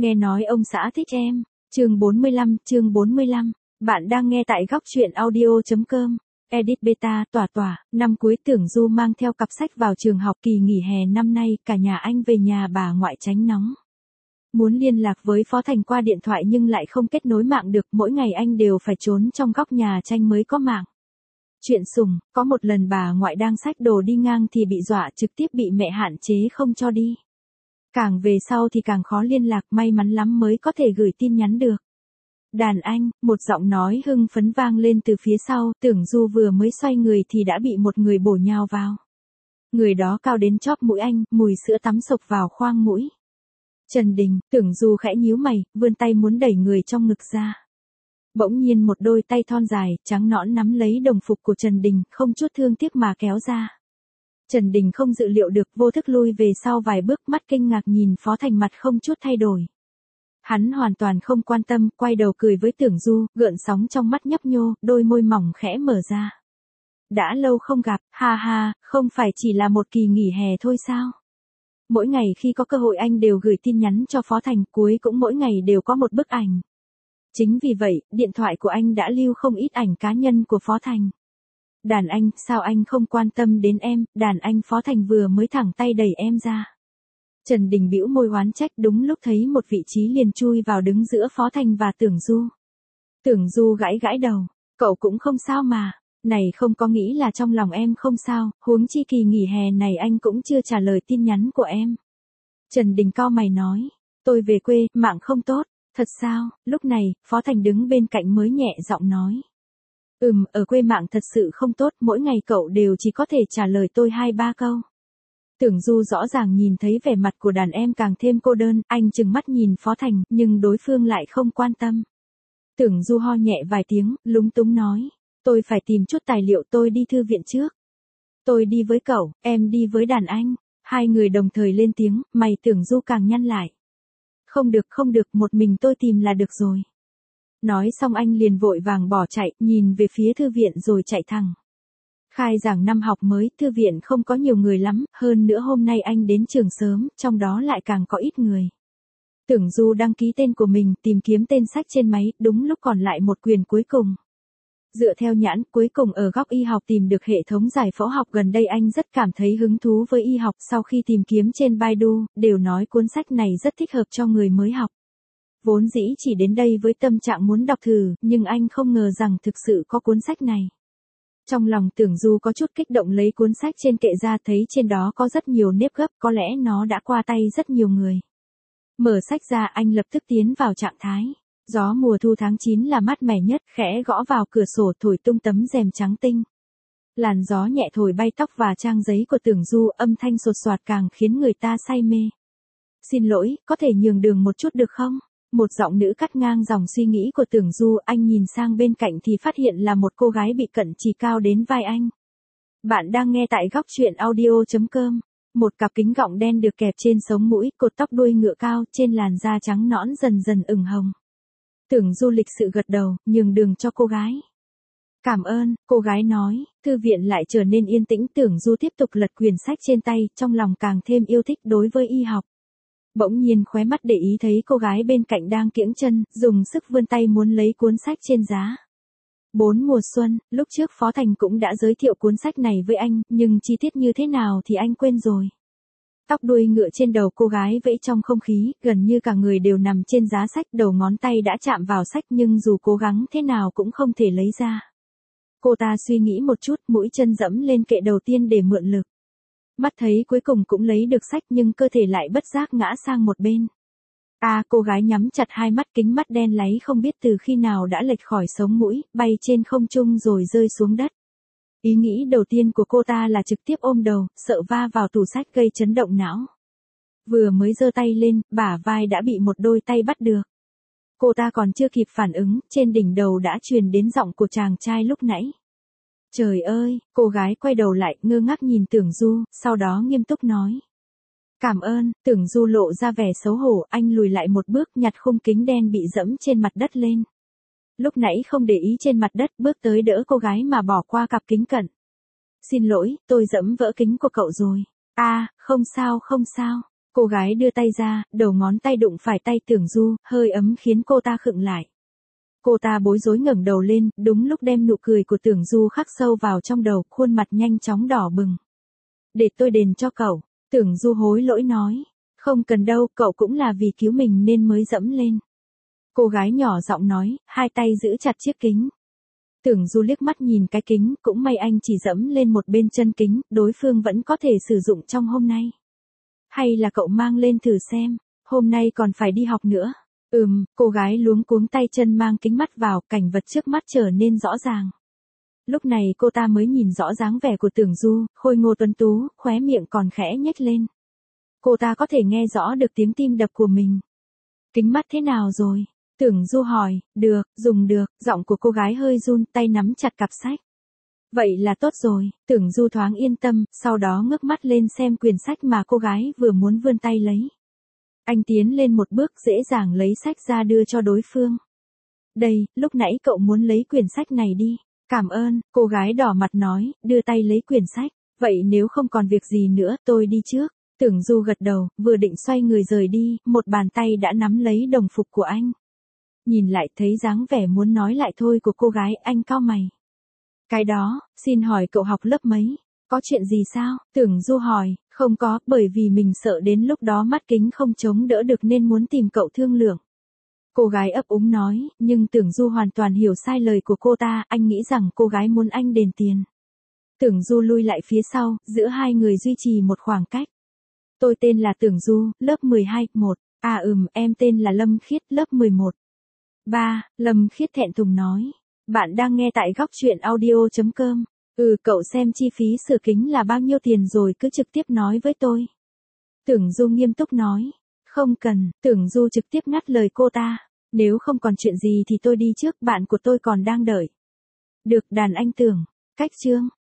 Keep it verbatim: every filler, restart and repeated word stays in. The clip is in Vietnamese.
Nghe nói ông xã thích em. Chương bốn mươi lăm, chương bốn mươi lăm. Bạn đang nghe tại góc truyện audio chấm com. Edit beta, tỏa tỏa, năm cuối Tưởng Du mang theo cặp sách vào trường học kỳ nghỉ hè năm nay, cả nhà anh về nhà bà ngoại tránh nóng. Muốn liên lạc với Phó Thành qua điện thoại nhưng lại không kết nối mạng được, mỗi ngày anh đều phải trốn trong góc nhà tranh mới có mạng. Chuyện sùng, có một lần bà ngoại đang xách đồ đi ngang thì bị dọa, trực tiếp bị mẹ hạn chế không cho đi. Càng về sau thì càng khó liên lạc, may mắn lắm mới có thể gửi tin nhắn được. Đàn anh, một giọng nói hưng phấn vang lên từ phía sau, Tưởng Du vừa mới xoay người thì đã bị một người bổ nhào vào. Người đó cao đến chóp mũi anh, mùi sữa tắm sộc vào khoang mũi. Trần Đình, Tưởng Du khẽ nhíu mày, vươn tay muốn đẩy người trong ngực ra. Bỗng nhiên một đôi tay thon dài, trắng nõn nắm lấy đồng phục của Trần Đình, không chút thương tiếc mà kéo ra. Trần Đình không dự liệu được, vô thức lui về sau vài bước, mắt kinh ngạc nhìn Phó Thành, mặt không chút thay đổi. Hắn hoàn toàn không quan tâm, quay đầu cười với Tưởng Du, gợn sóng trong mắt nhấp nhô, đôi môi mỏng khẽ mở ra. Đã lâu không gặp, ha ha, không phải chỉ là một kỳ nghỉ hè thôi sao? Mỗi ngày khi có cơ hội anh đều gửi tin nhắn cho Phó Thành, cuối cũng mỗi ngày đều có một bức ảnh. Chính vì vậy, điện thoại của anh đã lưu không ít ảnh cá nhân của Phó Thành. Đàn anh, sao anh không quan tâm đến em? Đàn anh, Phó Thành vừa mới thẳng tay đẩy em ra. Trần Đình bĩu môi oán trách, đúng lúc thấy một vị trí liền chui vào đứng giữa Phó Thành và Tưởng Du. Tưởng Du gãi gãi đầu, cậu cũng không sao mà, này không có nghĩ là trong lòng em không sao, huống chi kỳ nghỉ hè này anh cũng chưa trả lời tin nhắn của em. Trần Đình cau mày nói, tôi về quê, mạng không tốt, thật sao? Lúc này, Phó Thành đứng bên cạnh mới nhẹ giọng nói. Ừm, ở quê mạng thật sự không tốt, mỗi ngày cậu đều chỉ có thể trả lời tôi hai ba câu. Tưởng Du rõ ràng nhìn thấy vẻ mặt của đàn em càng thêm cô đơn, anh trừng mắt nhìn Phó Thành, nhưng đối phương lại không quan tâm. Tưởng Du ho nhẹ vài tiếng, lúng túng nói, tôi phải tìm chút tài liệu, tôi đi thư viện trước. Tôi đi với cậu, em đi với đàn anh. Hai người đồng thời lên tiếng, mày Tưởng Du càng nhăn lại. Không được không được, một mình tôi tìm là được rồi. Nói xong anh liền vội vàng bỏ chạy, nhìn về phía thư viện rồi chạy thẳng. Khai giảng năm học mới, thư viện không có nhiều người lắm, hơn nữa hôm nay anh đến trường sớm, trong đó lại càng có ít người. Tưởng Du đăng ký tên của mình, tìm kiếm tên sách trên máy, đúng lúc còn lại một quyền cuối cùng. Dựa theo nhãn, cuối cùng ở góc y học tìm được hệ thống giải phẫu học, gần đây anh rất cảm thấy hứng thú với y học, sau khi tìm kiếm trên Baidu, đều nói cuốn sách này rất thích hợp cho người mới học. Vốn dĩ chỉ đến đây với tâm trạng muốn đọc thử, nhưng anh không ngờ rằng thực sự có cuốn sách này. Trong lòng Tưởng Du có chút kích động, lấy cuốn sách trên kệ ra, thấy trên đó có rất nhiều nếp gấp, có lẽ nó đã qua tay rất nhiều người. Mở sách ra, anh lập tức tiến vào trạng thái. Gió mùa thu tháng chín là mát mẻ nhất, khẽ gõ vào cửa sổ thổi tung tấm rèm trắng tinh. Làn gió nhẹ thổi bay tóc và trang giấy của Tưởng Du, âm thanh sột soạt càng khiến người ta say mê. Xin lỗi, có thể nhường đường một chút được không? Một giọng nữ cắt ngang dòng suy nghĩ của Tưởng Du, anh nhìn sang bên cạnh thì phát hiện là một cô gái bị cận chỉ cao đến vai anh. Bạn đang nghe tại góc truyện audio chấm com. Một cặp kính gọng đen được kẹp trên sống mũi, cột tóc đuôi ngựa cao, trên làn da trắng nõn dần dần ửng hồng. Tưởng Du lịch sự gật đầu, nhường đường cho cô gái. Cảm ơn, cô gái nói, thư viện lại trở nên yên tĩnh. Tưởng Du tiếp tục lật quyển sách trên tay, trong lòng càng thêm yêu thích đối với y học. Bỗng nhiên khóe mắt để ý thấy cô gái bên cạnh đang kiễng chân, dùng sức vươn tay muốn lấy cuốn sách trên giá. Bốn mùa xuân, lúc trước Phó Thành cũng đã giới thiệu cuốn sách này với anh, nhưng chi tiết như thế nào thì anh quên rồi. Tóc đuôi ngựa trên đầu cô gái vẫy trong không khí, gần như cả người đều nằm trên giá sách, đầu ngón tay đã chạm vào sách nhưng dù cố gắng thế nào cũng không thể lấy ra. Cô ta suy nghĩ một chút, mũi chân dẫm lên kệ đầu tiên để mượn lực. Mắt thấy cuối cùng cũng lấy được sách nhưng cơ thể lại bất giác ngã sang một bên. À, cô gái nhắm chặt hai mắt, kính mắt đen láy không biết từ khi nào đã lệch khỏi sống mũi, bay trên không trung rồi rơi xuống đất. Ý nghĩ đầu tiên của cô ta là trực tiếp ôm đầu, sợ va vào tủ sách gây chấn động não. Vừa mới giơ tay lên, bả vai đã bị một đôi tay bắt được. Cô ta còn chưa kịp phản ứng, trên đỉnh đầu đã truyền đến giọng của chàng trai lúc nãy. Trời ơi, cô gái quay đầu lại, ngơ ngác nhìn Tưởng Du, sau đó nghiêm túc nói. Cảm ơn. Tưởng Du lộ ra vẻ xấu hổ, anh lùi lại một bước, nhặt khung kính đen bị dẫm trên mặt đất lên. Lúc nãy không để ý trên mặt đất, bước tới đỡ cô gái mà bỏ qua cặp kính cận. Xin lỗi, tôi dẫm vỡ kính của cậu rồi. À, không sao không sao. Cô gái đưa tay ra, đầu ngón tay đụng phải tay Tưởng Du, hơi ấm khiến cô ta khựng lại. Cô ta bối rối ngẩng đầu lên, đúng lúc đem nụ cười của Tưởng Du khắc sâu vào trong đầu, khuôn mặt nhanh chóng đỏ bừng. Để tôi đền cho cậu, Tưởng Du hối lỗi nói. Không cần đâu, cậu cũng là vì cứu mình nên mới dẫm lên. Cô gái nhỏ giọng nói, hai tay giữ chặt chiếc kính. Tưởng Du liếc mắt nhìn cái kính, cũng may anh chỉ dẫm lên một bên chân kính, đối phương vẫn có thể sử dụng trong hôm nay. Hay là cậu mang lên thử xem, hôm nay còn phải đi học nữa. Ừm, cô gái luống cuống tay chân mang kính mắt vào, cảnh vật trước mắt trở nên rõ ràng. Lúc này cô ta mới nhìn rõ dáng vẻ của Tưởng Du, khôi ngô tuấn tú, khóe miệng còn khẽ nhếch lên. Cô ta có thể nghe rõ được tiếng tim đập của mình. Kính mắt thế nào rồi? Tưởng Du hỏi. Được, dùng được, giọng của cô gái hơi run, tay nắm chặt cặp sách. Vậy là tốt rồi, Tưởng Du thoáng yên tâm, sau đó ngước mắt lên xem quyển sách mà cô gái vừa muốn vươn tay lấy. Anh tiến lên một bước, dễ dàng lấy sách ra đưa cho đối phương. Đây, lúc nãy cậu muốn lấy quyển sách này đi. Cảm ơn, cô gái đỏ mặt nói, đưa tay lấy quyển sách. Vậy nếu không còn việc gì nữa, tôi đi trước. Tưởng Du gật đầu, vừa định xoay người rời đi, một bàn tay đã nắm lấy đồng phục của anh. Nhìn lại thấy dáng vẻ muốn nói lại thôi của cô gái, anh cau mày. Cái đó, xin hỏi cậu học lớp mấy? Có chuyện gì sao? Tưởng Du hỏi, không có, bởi vì mình sợ đến lúc đó mắt kính không chống đỡ được nên muốn tìm cậu thương lượng. Cô gái ấp úng nói, nhưng Tưởng Du hoàn toàn hiểu sai lời của cô ta, anh nghĩ rằng cô gái muốn anh đền tiền. Tưởng Du lui lại phía sau, giữa hai người duy trì một khoảng cách. Tôi tên là Tưởng Du, lớp mười hai, một. À ừm, em tên là Lâm Khiết, lớp mười một. ba. Lâm Khiết thẹn thùng nói. Bạn đang nghe tại góc truyện audio chấm com. Ừ, cậu xem chi phí sửa kính là bao nhiêu tiền rồi cứ trực tiếp nói với tôi. Tưởng Du nghiêm túc nói. Không cần, Tưởng Du trực tiếp ngắt lời cô ta. Nếu không còn chuyện gì thì tôi đi trước, bạn của tôi còn đang đợi. Được, đàn anh Tưởng. Cách chương.